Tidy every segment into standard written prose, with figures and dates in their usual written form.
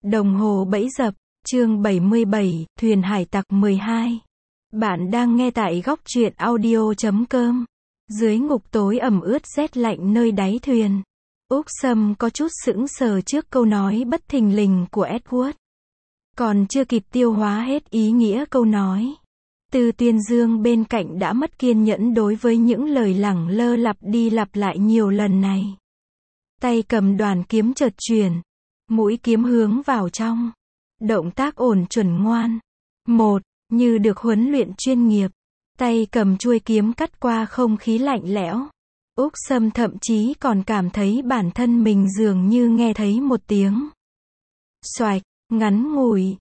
Đồng hồ bẫy dập, chương 77, Thuyền hải tặc 12. Bạn đang nghe tại góc truyện audio.com. Dưới ngục tối ẩm ướt rét lạnh nơi đáy thuyền, Úc Sâm có chút sững sờ trước câu nói bất thình lình của Edward. Còn chưa kịp tiêu hóa hết ý nghĩa câu nói, Tư Tuyên Dương bên cạnh đã mất kiên nhẫn đối với những lời lẳng lơ lặp đi lặp lại nhiều lần này. Tay cầm đoàn kiếm chợt chuyển, mũi kiếm hướng vào trong. Động tác ổn chuẩn ngoan. Như được huấn luyện chuyên nghiệp. Tay cầm chuôi kiếm cắt qua không khí lạnh lẽo. Úc Sâm thậm chí còn cảm thấy bản thân mình dường như nghe thấy một tiếng xoạch, ngắn ngủi.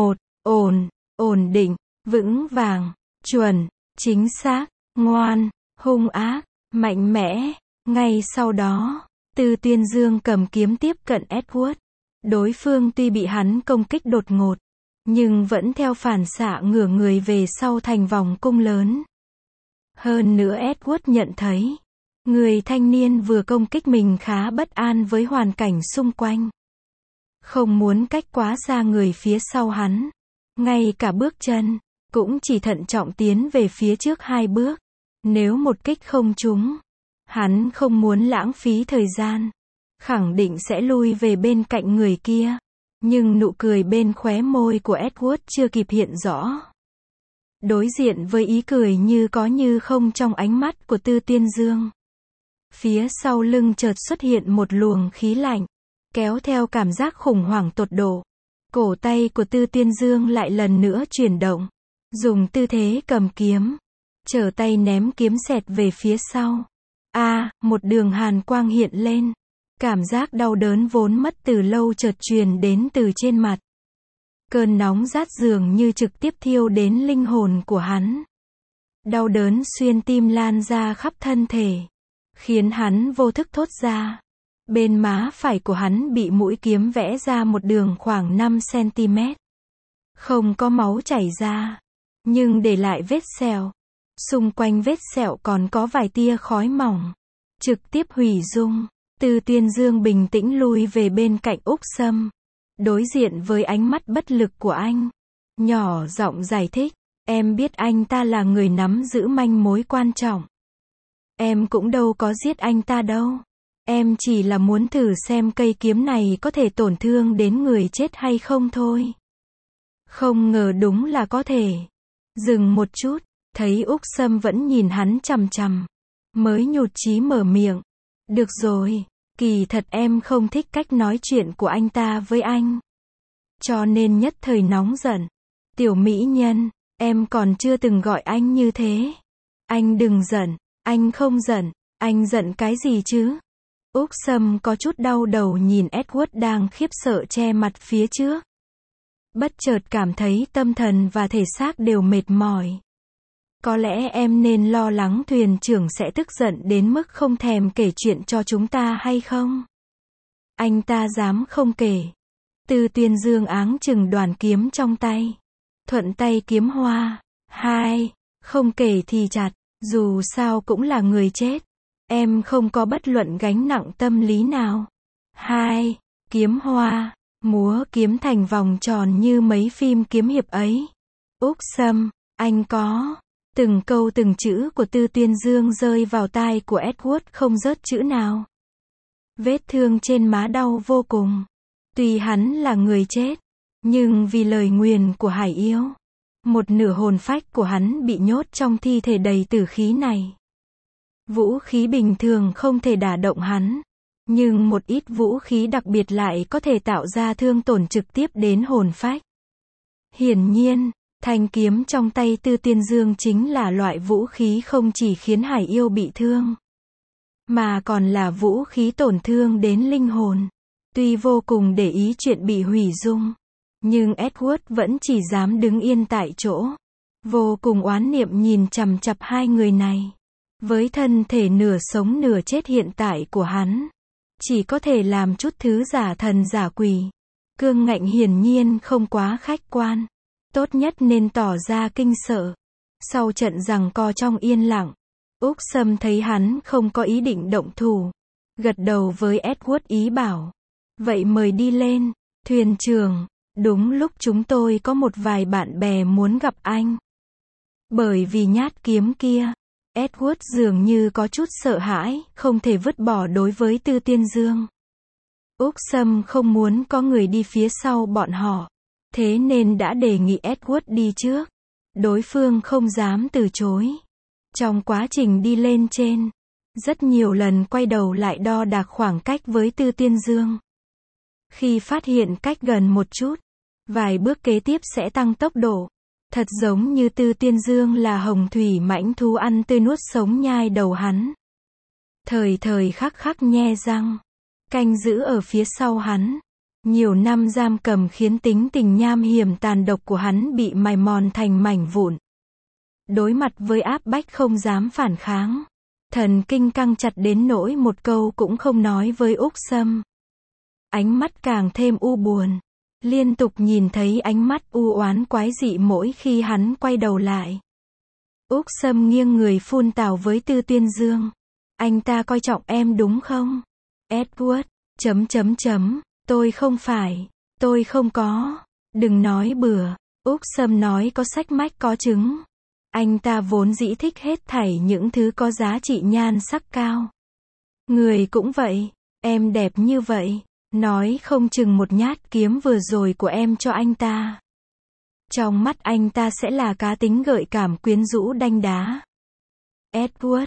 Ổn định, vững vàng, chuẩn, chính xác, ngoan, hung ác, mạnh mẽ. Ngay sau đó, Tư Tuyên Dương cầm kiếm tiếp cận Edward. Đối phương tuy bị hắn công kích đột ngột, nhưng vẫn theo phản xạ ngửa người về sau thành vòng cung lớn. Hơn nữa Edward nhận thấy, người thanh niên vừa công kích mình khá bất an với hoàn cảnh xung quanh. Không muốn cách quá xa người phía sau hắn. Ngay cả bước chân, cũng chỉ thận trọng tiến về phía trước 2 bước. Nếu một kích không trúng, hắn không muốn lãng phí thời gian. Khẳng định sẽ lui về bên cạnh người kia. Nhưng nụ cười bên khóe môi của Edward chưa kịp hiện rõ. Đối diện với ý cười như có như không trong ánh mắt của Tư Tuyên Dương, phía sau lưng chợt xuất hiện một luồng khí lạnh, kéo theo cảm giác khủng hoảng tột độ. Cổ tay của Tư Tuyên Dương lại lần nữa chuyển động, dùng tư thế cầm kiếm, trở tay ném kiếm xẹt về phía sau. Một đường hàn quang hiện lên. Cảm giác đau đớn vốn mất từ lâu chợt truyền đến từ trên mặt. Cơn nóng rát dường như trực tiếp thiêu đến linh hồn của hắn. Đau đớn xuyên tim lan ra khắp thân thể, khiến hắn vô thức thốt ra. Bên má phải của hắn bị mũi kiếm vẽ ra một đường khoảng 5 cm. Không có máu chảy ra, nhưng để lại vết sẹo. Xung quanh vết sẹo còn có vài tia khói mỏng, trực tiếp hủy dung. Tư Tuyên Dương bình tĩnh lui về bên cạnh Úc Sâm, đối diện với ánh mắt bất lực của anh. Nhỏ giọng giải thích, em biết anh ta là người nắm giữ manh mối quan trọng. Em cũng đâu có giết anh ta đâu. Em chỉ là muốn thử xem cây kiếm này có thể tổn thương đến người chết hay không thôi. Không ngờ đúng là có thể. Dừng một chút, thấy Úc Sâm vẫn nhìn hắn chằm chằm, mới nhụt chí mở miệng. Được rồi, kỳ thật em không thích cách nói chuyện của anh ta với anh, cho nên nhất thời nóng giận. Tiểu mỹ nhân, em còn chưa từng gọi anh như thế. Anh đừng giận, anh không giận, anh giận cái gì chứ? Úc Sâm có chút đau đầu nhìn Edward đang khiếp sợ che mặt phía trước. Bất chợt cảm thấy tâm thần và thể xác đều mệt mỏi. Có lẽ em nên lo lắng thuyền trưởng sẽ tức giận đến mức không thèm kể chuyện cho chúng ta hay không? Anh ta dám không kể. Tư Tuyên Dương áng chừng đoàn kiếm trong tay. Thuận tay kiếm hoa. Không kể thì chặt, dù sao cũng là người chết. Em không có bất luận gánh nặng tâm lý nào. Kiếm hoa, múa kiếm thành vòng tròn như mấy phim kiếm hiệp ấy. Úc Sâm, anh có... Từng câu từng chữ của Tư Tuyên Dương rơi vào tai của Edward không rớt chữ nào. Vết thương trên má đau vô cùng. Tuy hắn là người chết, nhưng vì lời nguyền của hải yêu, một nửa hồn phách của hắn bị nhốt trong thi thể đầy tử khí này. Vũ khí bình thường không thể đả động hắn, nhưng một ít vũ khí đặc biệt lại có thể tạo ra thương tổn trực tiếp đến hồn phách. Hiển nhiên, thanh kiếm trong tay Tư Tuyên Dương chính là loại vũ khí không chỉ khiến hải yêu bị thương, mà còn là vũ khí tổn thương đến linh hồn. Tuy vô cùng để ý chuyện bị hủy dung, nhưng Edward vẫn chỉ dám đứng yên tại chỗ, vô cùng oán niệm nhìn chằm chằm hai người này. Với thân thể nửa sống nửa chết hiện tại của hắn, chỉ có thể làm chút thứ giả thần giả quỷ. Cương ngạnh hiển nhiên không quá khách quan. Tốt nhất nên tỏ ra kinh sợ. Sau trận giằng co trong yên lặng, Úc Sâm thấy hắn không có ý định động thủ, gật đầu với Edward ý bảo. Vậy mời đi lên. Thuyền trưởng, đúng lúc chúng tôi có một vài bạn bè muốn gặp anh. Bởi vì nhát kiếm kia, Edward dường như có chút sợ hãi, không thể vứt bỏ đối với Tư Tiên Dương. Úc Sâm không muốn có người đi phía sau bọn họ, thế nên đã đề nghị Edward đi trước. Đối phương không dám từ chối. Trong quá trình đi lên trên, rất nhiều lần quay đầu lại đo đạc khoảng cách với Tư Tiên Dương. Khi phát hiện cách gần một chút, vài bước kế tiếp sẽ tăng tốc độ. Thật giống như Tư Tiên Dương là hồng thủy mãnh thú ăn tươi nuốt sống nhai đầu hắn. Thời thời khắc khắc nhe răng, canh giữ ở phía sau hắn. Nhiều năm giam cầm khiến tính tình nham hiểm tàn độc của hắn bị mài mòn thành mảnh vụn. Đối mặt với áp bách không dám phản kháng. Thần kinh căng chặt đến nỗi một câu cũng không nói với Úc Sâm. Ánh mắt càng thêm u buồn. Liên tục nhìn thấy ánh mắt u oán quái dị mỗi khi hắn quay đầu lại. Úc Sâm nghiêng người phun tào với Tư Tiên Dương. Anh ta coi trọng em đúng không? Edward, tôi không có. Đừng nói bừa. Úc Sâm nói có sách mách có chứng. Anh ta vốn dĩ thích hết thảy những thứ có giá trị nhan sắc cao. Người cũng vậy. Em đẹp như vậy. Nói không chừng một nhát kiếm vừa rồi của em cho anh ta. Trong mắt anh ta sẽ là cá tính gợi cảm quyến rũ đanh đá. Edward,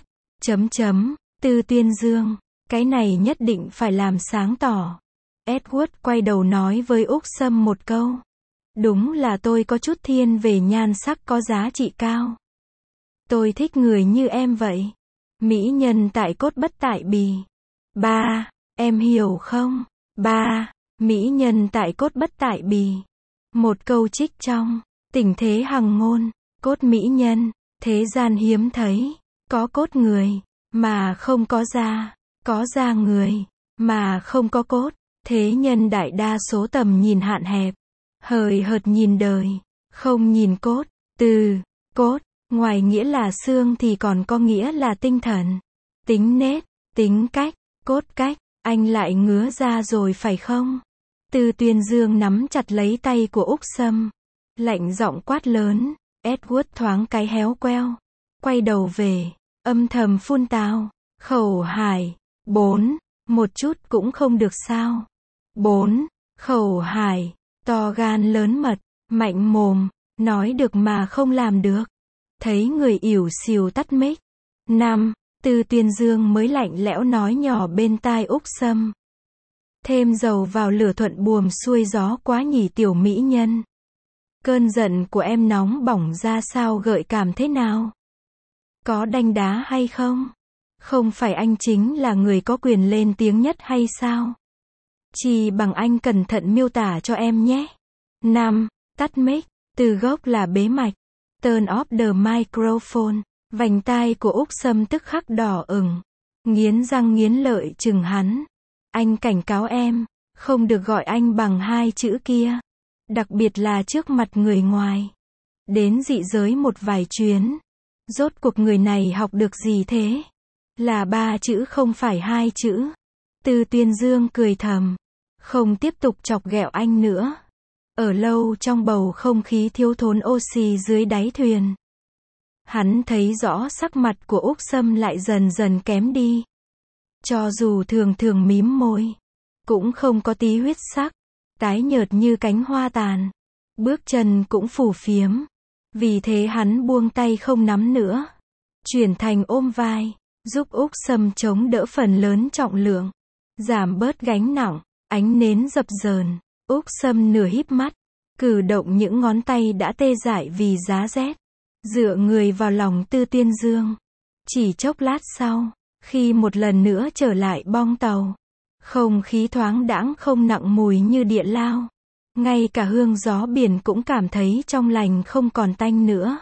Tư Tiên Dương, cái này nhất định phải làm sáng tỏ. Edward quay đầu nói với Úc Sâm một câu. Đúng là tôi có chút thiên về nhan sắc có giá trị cao. Tôi thích người như em vậy. Mỹ nhân tại cốt bất tại bì. Ba, em hiểu không? Ba, mỹ nhân tại cốt bất tại bì. Một câu trích trong Tình Thế Hằng Ngôn. Cốt mỹ nhân, thế gian hiếm thấy. Có cốt người, mà không có da. Có da người, mà không có cốt. Thế nhân đại đa số tầm nhìn hạn hẹp. Hời hợt nhìn đời, không nhìn cốt. Từ cốt, ngoài nghĩa là xương thì còn có nghĩa là tinh thần. Tính nết, tính cách, cốt cách. Anh lại ngứa ra rồi phải không? Tư Tiên Dương nắm chặt lấy tay của Úc Sâm. Lạnh giọng quát lớn. Edward thoáng cái héo queo. Quay đầu về. Âm thầm phun tào. Khẩu hải. 4. Một chút cũng không được sao? 4. Khẩu hải. To gan lớn mật. Mạnh mồm. Nói được mà không làm được. Thấy người ỉu xìu tắt mic. 5. Tư Tiên Dương mới lạnh lẽo nói nhỏ bên tai Úc Sâm. Thêm dầu vào lửa thuận buồm xuôi gió quá nhỉ tiểu mỹ nhân. Cơn giận của em nóng bỏng ra sao gợi cảm thế nào? Có đanh đá hay không? Không phải anh chính là người có quyền lên tiếng nhất hay sao? Chỉ bằng anh cẩn thận miêu tả cho em nhé. 5. Tắt mic. Từ gốc là bế mạch. Turn off the microphone. Vành tai của Úc Sâm tức khắc đỏ ửng. Nghiến răng nghiến lợi chừng hắn. Anh cảnh cáo em, không được gọi anh bằng hai chữ kia. Đặc biệt là trước mặt người ngoài. Đến dị giới một vài chuyến. Rốt cuộc người này học được gì thế? Là 3 chữ không phải 2 chữ. Tư Tiên Dương cười thầm. Không tiếp tục chọc ghẹo anh nữa. Ở lâu trong bầu không khí thiếu thốn oxy dưới đáy thuyền. Hắn thấy rõ sắc mặt của Úc Sâm lại dần dần kém đi. Cho dù thường thường mím môi, cũng không có tí huyết sắc, tái nhợt như cánh hoa tàn. Bước chân cũng phù phiếm. Vì thế hắn buông tay không nắm nữa. Chuyển thành ôm vai, giúp Úc Sâm chống đỡ phần lớn trọng lượng. Giảm bớt gánh nặng, ánh nến dập dờn. Úc Sâm nửa híp mắt, cử động những ngón tay đã tê dại vì giá rét. Dựa người vào lòng Tư Tiên Dương. Chỉ chốc lát sau, khi một lần nữa trở lại bong tàu, không khí thoáng đãng không nặng mùi như địa lao. Ngay cả hương gió biển cũng cảm thấy trong lành không còn tanh nữa.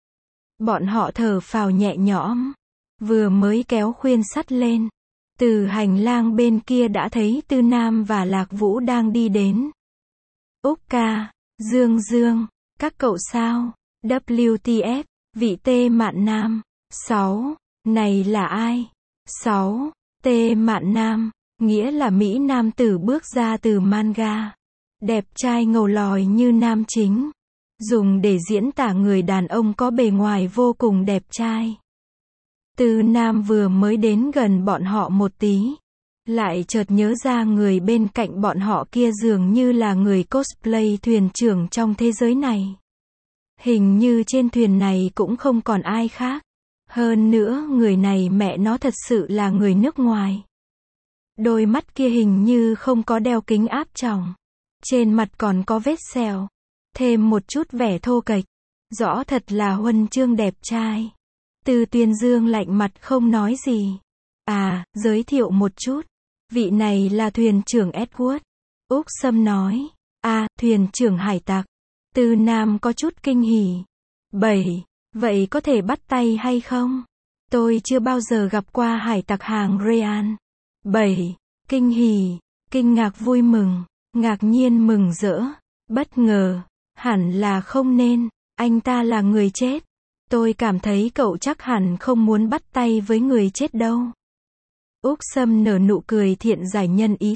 Bọn họ thở phào nhẹ nhõm. Vừa mới kéo khuyên sắt lên. Từ hành lang bên kia đã thấy Tư Nam và Lạc Vũ đang đi đến. Úc ca, Dương Dương, các cậu sao? WTF, vị Tê Mạn Nam. 6. Này là ai? 6. Tê Mạn Nam, nghĩa là Mỹ nam tử bước ra từ manga. Đẹp trai ngầu lòi như nam chính. Dùng để diễn tả người đàn ông có bề ngoài vô cùng đẹp trai. Tư Nam vừa mới đến gần bọn họ một tí, lại chợt nhớ ra người bên cạnh bọn họ kia dường như là người cosplay thuyền trưởng trong thế giới này. Hình như trên thuyền này cũng không còn ai khác. Hơn nữa người này mẹ nó thật sự là người nước ngoài. Đôi mắt kia hình như không có đeo kính áp tròng. Trên mặt còn có vết sẹo. Thêm một chút vẻ thô kệch. Rõ thật là huân chương đẹp trai. Từ Tuyên Dương lạnh mặt không nói gì. À, giới thiệu một chút. Vị này là thuyền trưởng Edward. Úc Sâm nói. À, thuyền trưởng hải tặc. Từ Nam có chút kinh hỉ. 7. Vậy có thể bắt tay hay không? Tôi chưa bao giờ gặp qua hải tặc hàng Ryan. 7. Kinh hỉ, kinh ngạc vui mừng, ngạc nhiên mừng rỡ, bất ngờ, hẳn là không nên, anh ta là người chết. Tôi cảm thấy cậu chắc hẳn không muốn bắt tay với người chết đâu. Úc Sâm nở nụ cười thiện giải nhân ý.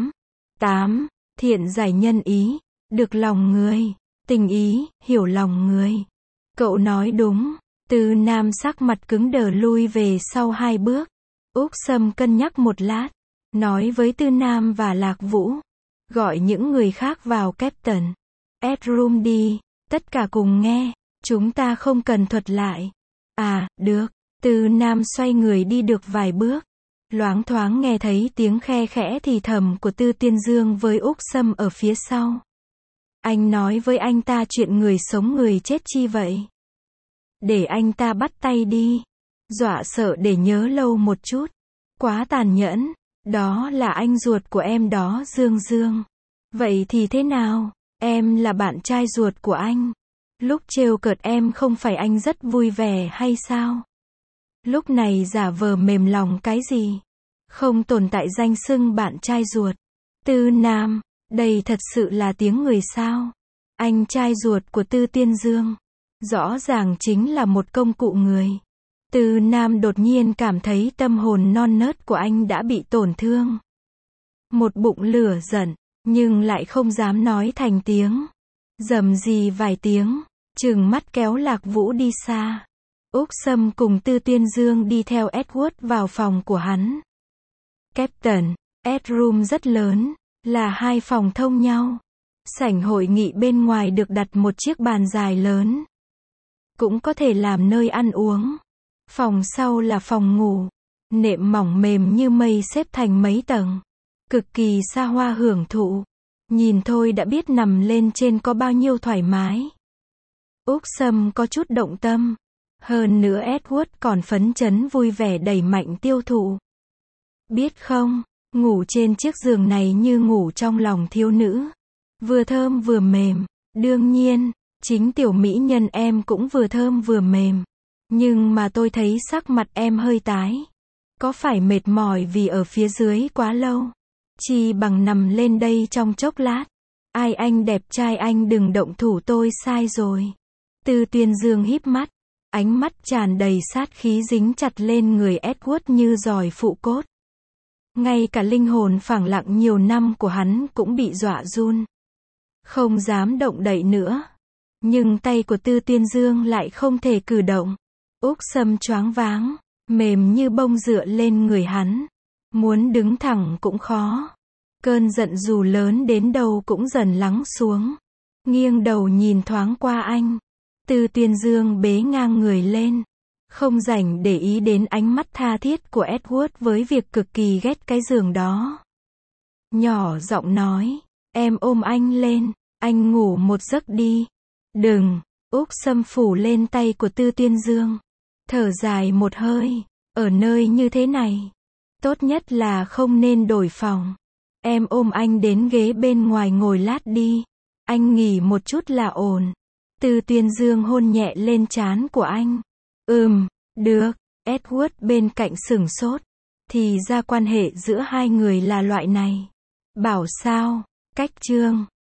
8. Thiện giải nhân ý, được lòng người, tình ý, hiểu lòng người. Cậu nói đúng. Từ Nam sắc mặt cứng đờ lui về sau 2 bước. Úc Sâm cân nhắc một lát, nói với Tư Nam và Lạc Vũ, gọi những người khác vào Captain Edroom đi, tất cả cùng nghe, chúng ta không cần thuật lại. À, được. Tư Nam xoay người đi được vài bước, loáng thoáng nghe thấy tiếng khe khẽ thì thầm của Tư Tiên Dương với Úc Sâm ở phía sau. Anh nói với anh ta chuyện người sống người chết chi vậy? Để anh ta bắt tay đi. Dọa sợ để nhớ lâu một chút. Quá tàn nhẫn. Đó là anh ruột của em đó Dương Dương. Vậy thì thế nào? Em là bạn trai ruột của anh. Lúc trêu cợt em không phải anh rất vui vẻ hay sao? Lúc này giả vờ mềm lòng cái gì? Không tồn tại danh xưng bạn trai ruột. Tư Nam, đây thật sự là tiếng người sao? Anh trai ruột của Tư Tiên Dương. Rõ ràng chính là một công cụ người. Tư Nam đột nhiên cảm thấy tâm hồn non nớt của anh đã bị tổn thương. Một bụng lửa giận, nhưng lại không dám nói thành tiếng. Rầm rì vài tiếng, trừng mắt kéo Lạc Vũ đi xa. Úc Sâm cùng Tư Tiên Dương đi theo Edward vào phòng của hắn. Captain Edroom rất lớn, là 2 phòng thông nhau. Sảnh hội nghị bên ngoài được đặt một chiếc bàn dài lớn. Cũng có thể làm nơi ăn uống. Phòng sau là phòng ngủ. Nệm mỏng mềm như mây xếp thành mấy tầng. Cực kỳ xa hoa hưởng thụ. Nhìn thôi đã biết nằm lên trên có bao nhiêu thoải mái. Úc Sâm có chút động tâm. Hơn nữa Edward còn phấn chấn vui vẻ đẩy mạnh tiêu thụ. Biết không, ngủ trên chiếc giường này như ngủ trong lòng thiếu nữ. Vừa thơm vừa mềm. Đương nhiên, chính tiểu mỹ nhân em cũng vừa thơm vừa mềm. Nhưng mà tôi thấy sắc mặt em hơi tái. Có phải mệt mỏi vì ở phía dưới quá lâu? Chi bằng nằm lên đây trong chốc lát. Ai anh đẹp trai anh đừng động thủ tôi sai rồi. Tư Tuyên Dương híp mắt. Ánh mắt tràn đầy sát khí dính chặt lên người Edward như giòi phụ cốt. Ngay cả linh hồn phẳng lặng nhiều năm của hắn cũng bị dọa run. Không dám động đậy nữa. Nhưng tay của Tư Tiên Dương lại không thể cử động. Úc Sâm choáng váng, mềm như bông dựa lên người hắn. Muốn đứng thẳng cũng khó. Cơn giận dù lớn đến đâu cũng dần lắng xuống. Nghiêng đầu nhìn thoáng qua anh. Tư Tiên Dương bế ngang người lên. Không rảnh để ý đến ánh mắt tha thiết của Edward với việc cực kỳ ghét cái giường đó. Nhỏ giọng nói, em ôm anh lên, anh ngủ một giấc đi. Đừng, Úc Sâm phủ lên tay của Tư Tiên Dương. Thở dài một hơi, ở nơi như thế này. Tốt nhất là không nên đổi phòng. Em ôm anh đến ghế bên ngoài ngồi lát đi. Anh nghỉ một chút là ổn. Tư Tiên Dương hôn nhẹ lên trán của anh. Được. Edward bên cạnh sửng sốt. Thì ra quan hệ giữa hai người là loại này. Bảo sao, cách chương.